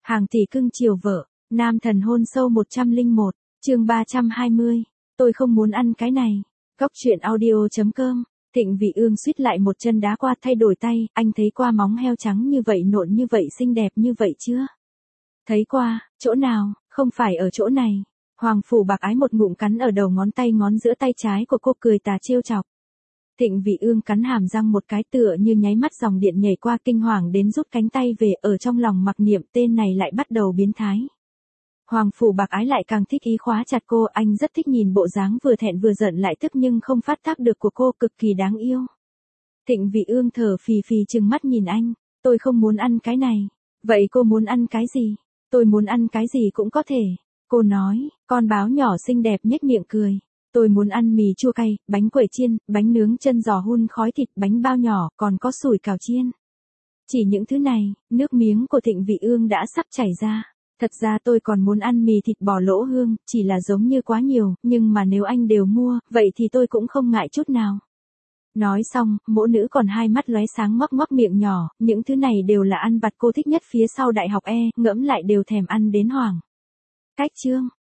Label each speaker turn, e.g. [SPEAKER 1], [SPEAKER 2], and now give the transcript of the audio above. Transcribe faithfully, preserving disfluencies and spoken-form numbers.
[SPEAKER 1] Hàng tỷ cưng chiều vợ, nam thần hôn sâu một trăm lẻ một, chương ba trăm hai mươi. Tôi không muốn ăn cái này. Góc truyện audio.com. Thịnh Vị Ương suýt lại một chân đá qua thay đổi tay, anh thấy qua móng heo trắng như vậy nộn như vậy xinh đẹp như vậy chưa? Thấy qua, chỗ nào, không phải ở chỗ này. Hoàng phủ bạc ái một ngụm cắn ở đầu ngón tay ngón giữa tay trái của cô cười tà trêu chọc. Thịnh Vị Ương cắn hàm răng một cái tựa như nháy mắt dòng điện nhảy qua kinh hoàng đến rút cánh tay về ở trong lòng mặc niệm tên này lại bắt đầu biến thái. Hoàng phủ bạc ái lại càng thích ý khóa chặt cô, anh rất thích nhìn bộ dáng vừa thẹn vừa giận lại tức nhưng không phát tác được của cô cực kỳ đáng yêu. Thịnh Vị Ương thở phì phì trừng mắt nhìn anh, tôi không muốn ăn cái này. Vậy cô muốn ăn cái gì? Tôi muốn ăn cái gì cũng có thể. Cô nói, con báo nhỏ xinh đẹp nhếch miệng cười. Tôi muốn ăn mì chua cay, bánh quẩy chiên, bánh nướng chân giò hun khói thịt, bánh bao nhỏ, còn có sủi cảo chiên. Chỉ những thứ này, nước miếng của Thịnh Vị Ương đã sắp chảy ra. Thật ra tôi còn muốn ăn mì thịt bò lỗ hương, chỉ là giống như quá nhiều, nhưng mà nếu anh đều mua, vậy thì tôi cũng không ngại chút nào. Nói xong, mỗ nữ còn hai mắt lóe sáng ngoắc ngoắc miệng nhỏ, những thứ này đều là ăn vặt cô thích nhất phía sau đại học E, ngẫm lại đều thèm ăn đến hoảng. Cách chương.